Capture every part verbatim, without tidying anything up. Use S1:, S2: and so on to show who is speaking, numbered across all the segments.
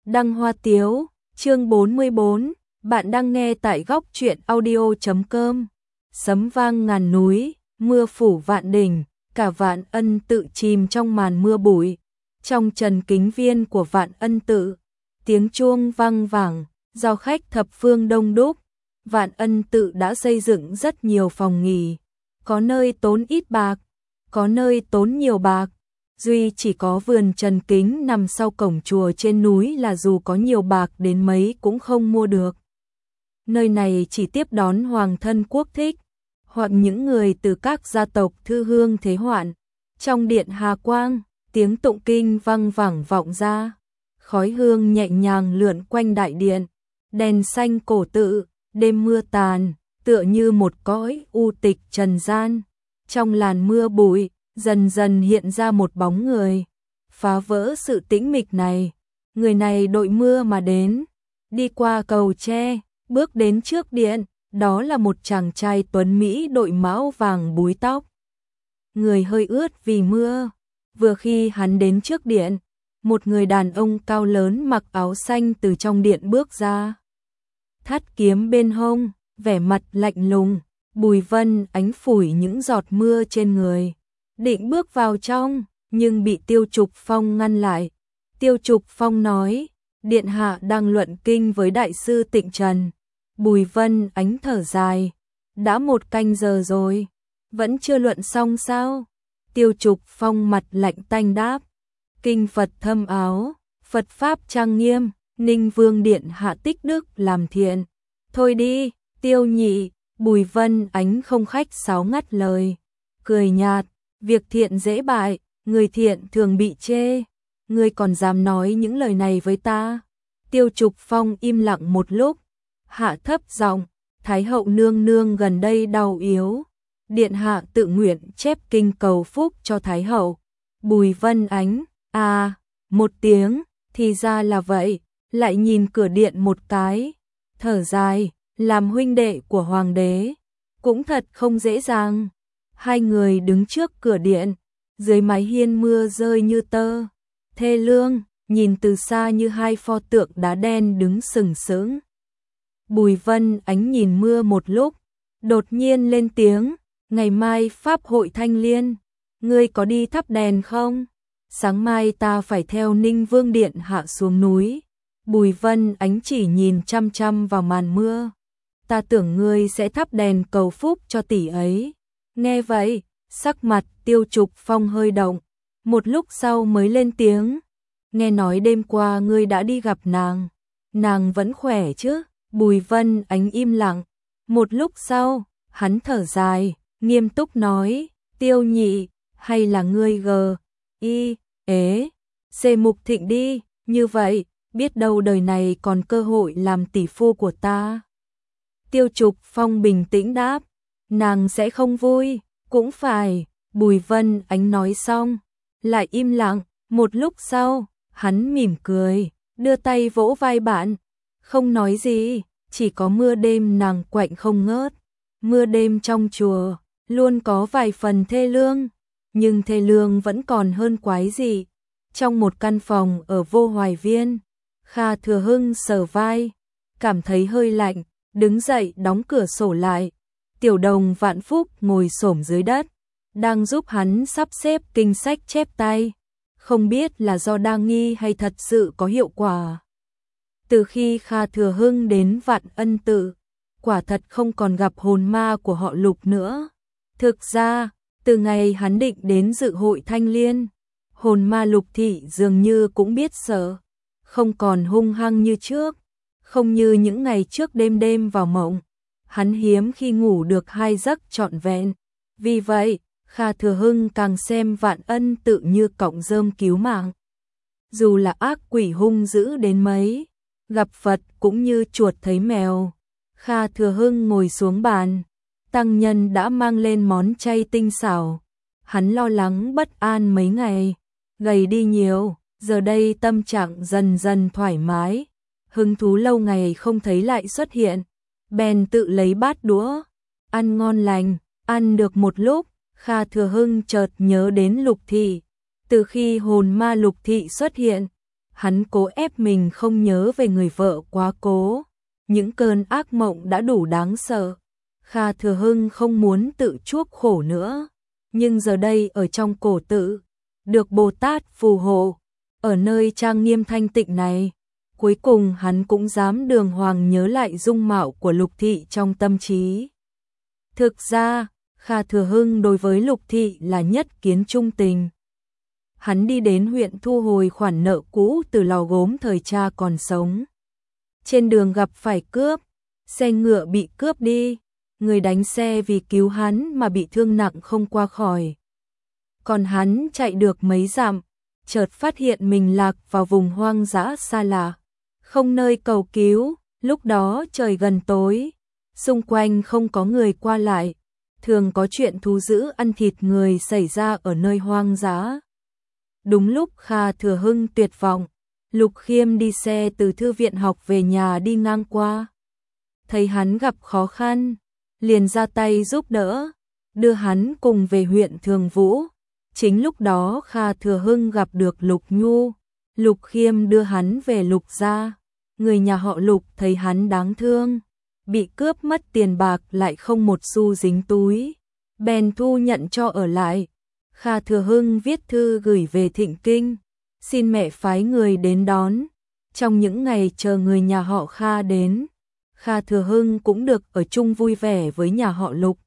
S1: Đăng Hoa Tiếu, chương bốn mươi bốn, bạn đang nghe tại góc truyện audio chấm com. Sấm vang ngàn núi, mưa phủ vạn đỉnh, cả Vạn Ân Tự chìm trong màn mưa bụi. Trong trần kính viên của Vạn Ân Tự, tiếng chuông vang vẳng, do khách thập phương đông đúc. Vạn Ân Tự đã xây dựng rất nhiều phòng nghỉ, có nơi tốn ít bạc, có nơi tốn nhiều bạc. Duy chỉ có vườn trần kính nằm sau cổng chùa trên núi là dù có nhiều bạc đến mấy cũng không mua được. Nơi này chỉ tiếp đón hoàng thân quốc thích, hoặc những người từ các gia tộc thư hương thế hoạn. Trong điện Hà Quang, tiếng tụng kinh vang vẳng vọng ra, khói hương nhẹ nhàng lượn quanh đại điện, đèn xanh cổ tự, đêm mưa tàn, tựa như một cõi u tịch trần gian. Trong làn mưa bụi, dần dần hiện ra một bóng người, phá vỡ sự tĩnh mịch này. Người này đội mưa mà đến, đi qua cầu tre, bước đến trước điện, đó là một chàng trai tuấn mỹ đội mão vàng búi tóc. Người hơi ướt vì mưa, vừa khi hắn đến trước điện, một người đàn ông cao lớn mặc áo xanh từ trong điện bước ra. Thắt kiếm bên hông, vẻ mặt lạnh lùng, Bùi Vân Ánh phủi những giọt mưa trên người, định bước vào trong, nhưng bị Tiêu Trục Phong ngăn lại. Tiêu Trục Phong nói, điện hạ đang luận kinh với đại sư Tịnh Trần. Bùi Vân Ánh thở dài, đã một canh giờ rồi, vẫn chưa luận xong sao? Tiêu Trục Phong mặt lạnh tanh đáp, kinh Phật thâm áo, Phật pháp trang nghiêm, Ninh Vương điện hạ tích đức làm thiện. Thôi đi, Tiêu nhị. Bùi Vân Ánh không khách sáo ngắt lời, cười nhạt, việc thiện dễ bại, người thiện thường bị chê, ngươi còn dám nói những lời này với ta? Tiêu Trục Phong im lặng một lúc, hạ thấp giọng, Thái hậu nương nương gần đây đau yếu, điện hạ tự nguyện chép kinh cầu phúc cho Thái hậu. Bùi Vân Ánh, à, một tiếng, thì ra là vậy, lại nhìn cửa điện một cái, thở dài, làm huynh đệ của hoàng đế, cũng thật không dễ dàng. Hai người đứng trước cửa điện, dưới mái hiên mưa rơi như tơ, thê lương, nhìn từ xa như hai pho tượng đá đen đứng sừng sững. Bùi Vân Ánh nhìn mưa một lúc, đột nhiên lên tiếng, ngày mai pháp hội Thanh Liên, ngươi có đi thắp đèn không? Sáng mai ta phải theo Ninh Vương điện hạ xuống núi. Bùi Vân Ánh chỉ nhìn chăm chăm vào màn mưa, ta tưởng ngươi sẽ thắp đèn cầu phúc cho tỷ ấy. Nghe vậy, sắc mặt Tiêu Trục Phong hơi động, một lúc sau mới lên tiếng, nghe nói đêm qua ngươi đã đi gặp nàng, nàng vẫn khỏe chứ? Bùi Vân Ánh im lặng, một lúc sau, hắn thở dài, nghiêm túc nói, Tiêu nhị, hay là ngươi gờ, y, ế, xê Mục Thịnh đi, như vậy, biết đâu đời này còn cơ hội làm tỷ phu của ta. Tiêu Trục Phong bình tĩnh đáp, nàng sẽ không vui, cũng phải. Bùi Vân Ánh nói xong, lại im lặng, một lúc sau, hắn mỉm cười, đưa tay vỗ vai bạn, không nói gì, chỉ có mưa đêm nàng quạnh không ngớt. Mưa đêm trong chùa, luôn có vài phần thê lương, nhưng thê lương vẫn còn hơn quái dị. Trong một căn phòng ở Vô Hoài Viên, Kha Thừa Hưng sờ vai, cảm thấy hơi lạnh, đứng dậy đóng cửa sổ lại. Tiểu Đồng Vạn Phúc ngồi xổm dưới đất, đang giúp hắn sắp xếp kinh sách chép tay, không biết là do đa nghi hay thật sự có hiệu quả. Từ khi Kha Thừa Hưng đến Vạn Ân Tự, quả thật không còn gặp hồn ma của họ Lục nữa. Thực ra, từ ngày hắn định đến dự hội Thanh Liên, hồn ma Lục thị dường như cũng biết sợ, không còn hung hăng như trước, không như những ngày trước đêm đêm vào mộng. Hắn hiếm khi ngủ được hai giấc trọn vẹn. Vì vậy, Kha Thừa Hưng càng xem Vạn Ân Tự như cọng rơm cứu mạng. Dù là ác quỷ hung dữ đến mấy, gặp Phật cũng như chuột thấy mèo. Kha Thừa Hưng ngồi xuống bàn, tăng nhân đã mang lên món chay tinh xảo. Hắn lo lắng bất an mấy ngày, gầy đi nhiều, giờ đây tâm trạng dần dần thoải mái. Hứng thú lâu ngày không thấy lại xuất hiện, bèn tự lấy bát đũa, ăn ngon lành. Ăn được một lúc, Kha Thừa Hưng chợt nhớ đến Lục thị. Từ khi hồn ma Lục thị xuất hiện, hắn cố ép mình không nhớ về người vợ quá cố. Những cơn ác mộng đã đủ đáng sợ. Kha Thừa Hưng không muốn tự chuốc khổ nữa. Nhưng giờ đây ở trong cổ tự, được Bồ Tát phù hộ, ở nơi trang nghiêm thanh tịnh này, cuối cùng hắn cũng dám đường hoàng nhớ lại dung mạo của Lục Thị trong tâm trí. Thực ra, Kha Thừa Hưng đối với Lục Thị là nhất kiến trung tình. Hắn đi đến huyện thu hồi khoản nợ cũ từ lò gốm thời cha còn sống. Trên đường gặp phải cướp, xe ngựa bị cướp đi, người đánh xe vì cứu hắn mà bị thương nặng không qua khỏi. Còn hắn chạy được mấy dặm, chợt phát hiện mình lạc vào vùng hoang dã xa lạ, không nơi cầu cứu, lúc đó trời gần tối, xung quanh không có người qua lại, thường có chuyện thú dữ ăn thịt người xảy ra ở nơi hoang dã. Đúng lúc Kha Thừa Hưng tuyệt vọng, Lục Khiêm đi xe từ thư viện học về nhà đi ngang qua. Thấy hắn gặp khó khăn, liền ra tay giúp đỡ, đưa hắn cùng về huyện Thường Vũ. Chính lúc đó Kha Thừa Hưng gặp được Lục Nhu, Lục Khiêm đưa hắn về Lục gia. Người nhà họ Lục thấy hắn đáng thương, bị cướp mất tiền bạc lại không một xu dính túi, bèn thu nhận cho ở lại. Kha Thừa Hưng viết thư gửi về Thịnh Kinh, xin mẹ phái người đến đón. Trong những ngày chờ người nhà họ Kha đến, Kha Thừa Hưng cũng được ở chung vui vẻ với nhà họ Lục.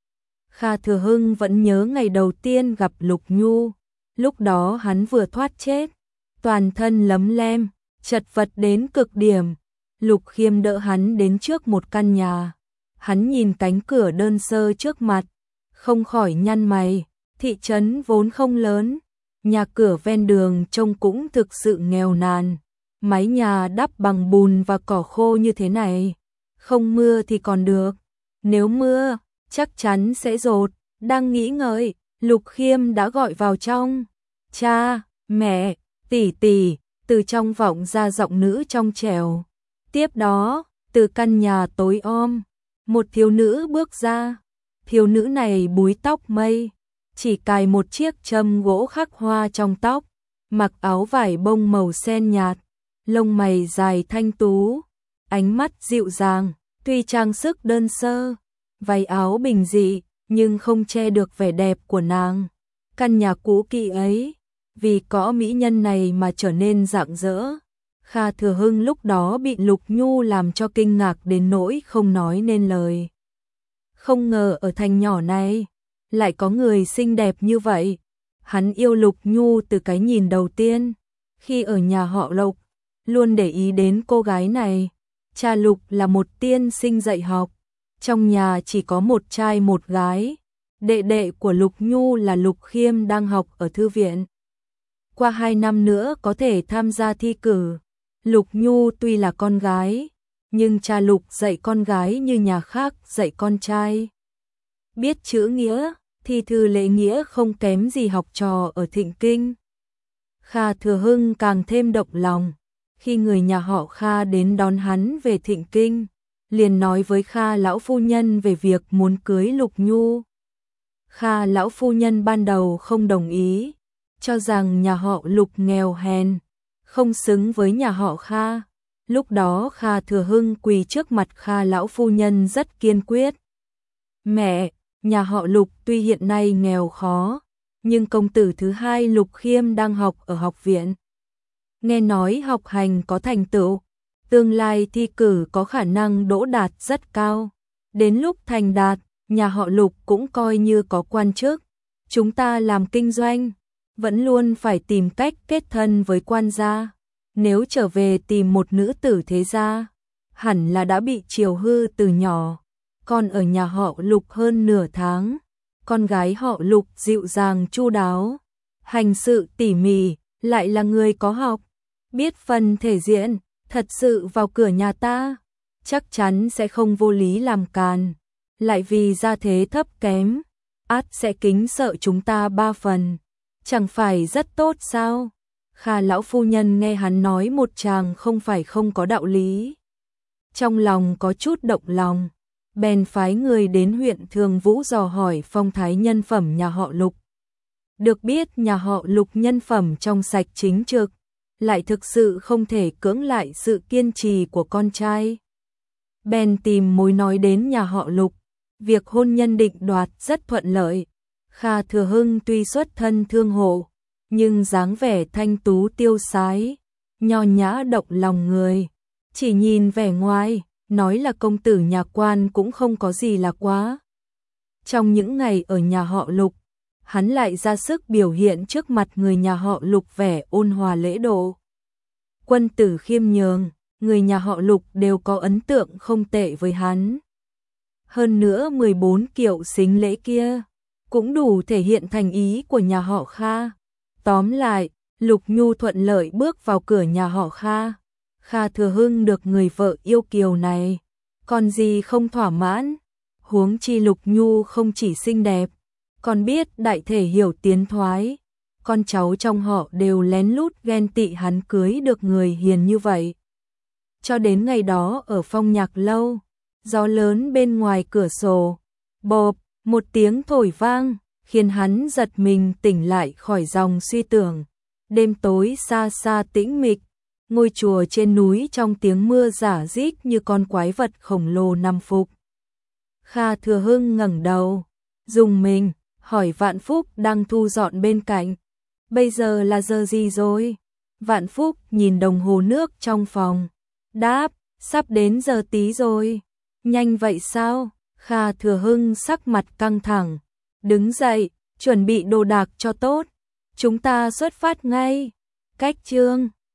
S1: Kha Thừa Hưng vẫn nhớ ngày đầu tiên gặp Lục Nhu, lúc đó hắn vừa thoát chết, toàn thân lấm lem, chật vật đến cực điểm. Lục Khiêm đỡ hắn đến trước một căn nhà, hắn nhìn cánh cửa đơn sơ trước mặt, không khỏi nhăn mày. Thị trấn vốn không lớn, nhà cửa ven đường trông cũng thực sự nghèo nàn, mái nhà đắp bằng bùn và cỏ khô như thế này, không mưa thì còn được, nếu mưa, chắc chắn sẽ dột. Đang nghĩ ngợi, Lục Khiêm đã gọi vào trong. Cha, mẹ, tỷ tỷ, từ trong vọng ra giọng nữ trong trẻo. Tiếp đó, từ căn nhà tối om, một thiếu nữ bước ra. Thiếu nữ này búi tóc mây, chỉ cài một chiếc châm gỗ khắc hoa trong tóc, mặc áo vải bông màu sen nhạt, lông mày dài thanh tú, ánh mắt dịu dàng, tuy trang sức đơn sơ, váy áo bình dị, nhưng không che được vẻ đẹp của nàng. Căn nhà cũ kỹ ấy, vì có mỹ nhân này mà trở nên rạng rỡ. Kha Thừa Hưng lúc đó bị Lục Nhu làm cho kinh ngạc đến nỗi không nói nên lời. Không ngờ ở thành nhỏ này lại có người xinh đẹp như vậy. Hắn yêu Lục Nhu từ cái nhìn đầu tiên, khi ở nhà họ Lục, luôn để ý đến cô gái này. Cha Lục là một tiên sinh dạy học, trong nhà chỉ có một trai một gái. Đệ đệ của Lục Nhu là Lục Khiêm đang học ở thư viện. Qua hai năm nữa có thể tham gia thi cử. Lục Nhu tuy là con gái, nhưng cha Lục dạy con gái như nhà khác dạy con trai. Biết chữ nghĩa, thi thư lễ nghĩa không kém gì học trò ở Thịnh Kinh. Kha Thừa Hưng càng thêm động lòng. Khi người nhà họ Kha đến đón hắn về Thịnh Kinh, liền nói với Kha lão phu nhân về việc muốn cưới Lục Nhu. Kha lão phu nhân ban đầu không đồng ý, cho rằng nhà họ Lục nghèo hèn, không xứng với nhà họ Kha. Lúc đó Kha Thừa Hưng quỳ trước mặt Kha lão phu nhân rất kiên quyết. Mẹ, nhà họ Lục tuy hiện nay nghèo khó, nhưng công tử thứ hai Lục Khiêm đang học ở học viện. Nghe nói học hành có thành tựu, tương lai thi cử có khả năng đỗ đạt rất cao. Đến lúc thành đạt, nhà họ Lục cũng coi như có quan chức. Chúng ta làm kinh doanh, vẫn luôn phải tìm cách kết thân với quan gia. Nếu trở về tìm một nữ tử thế gia, hẳn là đã bị chiều hư từ nhỏ. Con ở nhà họ Lục hơn nửa tháng, con gái họ Lục dịu dàng chu đáo, hành sự tỉ mỉ, lại là người có học, biết phần thể diện, thật sự vào cửa nhà ta, chắc chắn sẽ không vô lý làm càn, lại vì gia thế thấp kém, ắt sẽ kính sợ chúng ta ba phần, chẳng phải rất tốt sao? Kha lão phu nhân nghe hắn nói một tràng không phải không có đạo lý. Trong lòng có chút động lòng, bèn phái người đến huyện Thường Vũ dò hỏi phong thái nhân phẩm nhà họ Lục. Được biết nhà họ Lục nhân phẩm trong sạch chính trực, lại thực sự không thể cưỡng lại sự kiên trì của con trai. Bèn tìm mối nói đến nhà họ Lục, việc hôn nhân định đoạt rất thuận lợi. Kha Thừa Hưng tuy xuất thân thương hộ, nhưng dáng vẻ thanh tú tiêu sái, nho nhã động lòng người. Chỉ nhìn vẻ ngoài, nói là công tử nhà quan cũng không có gì là quá. Trong những ngày ở nhà họ Lục, hắn lại ra sức biểu hiện trước mặt người nhà họ Lục vẻ ôn hòa lễ độ. Quân tử khiêm nhường, người nhà họ Lục đều có ấn tượng không tệ với hắn. Hơn nữa mười bốn kiệu xính lễ kia cũng đủ thể hiện thành ý của nhà họ Kha. Tóm lại, Lục Nhu thuận lợi bước vào cửa nhà họ Kha. Kha Thừa Hưng được người vợ yêu kiều này, còn gì không thỏa mãn. Huống chi Lục Nhu không chỉ xinh đẹp, còn biết đại thể hiểu tiến thoái. Con cháu trong họ đều lén lút ghen tị hắn cưới được người hiền như vậy. Cho đến ngày đó ở Phong Nhạc Lâu, gió lớn bên ngoài cửa sổ, bộp, một tiếng thổi vang, khiến hắn giật mình tỉnh lại khỏi dòng suy tưởng. Đêm tối xa xa tĩnh mịch, ngôi chùa trên núi trong tiếng mưa rả rích như con quái vật khổng lồ nằm phục. Kha Thừa Hưng ngẩng đầu, dùng mình, hỏi Vạn Phúc đang thu dọn bên cạnh. Bây giờ là giờ gì rồi? Vạn Phúc nhìn đồng hồ nước trong phòng, đáp, sắp đến giờ tí rồi. Nhanh vậy sao? Kha Thừa Hưng sắc mặt căng thẳng, đứng dậy, chuẩn bị đồ đạc cho tốt. Chúng ta xuất phát ngay. Cách chương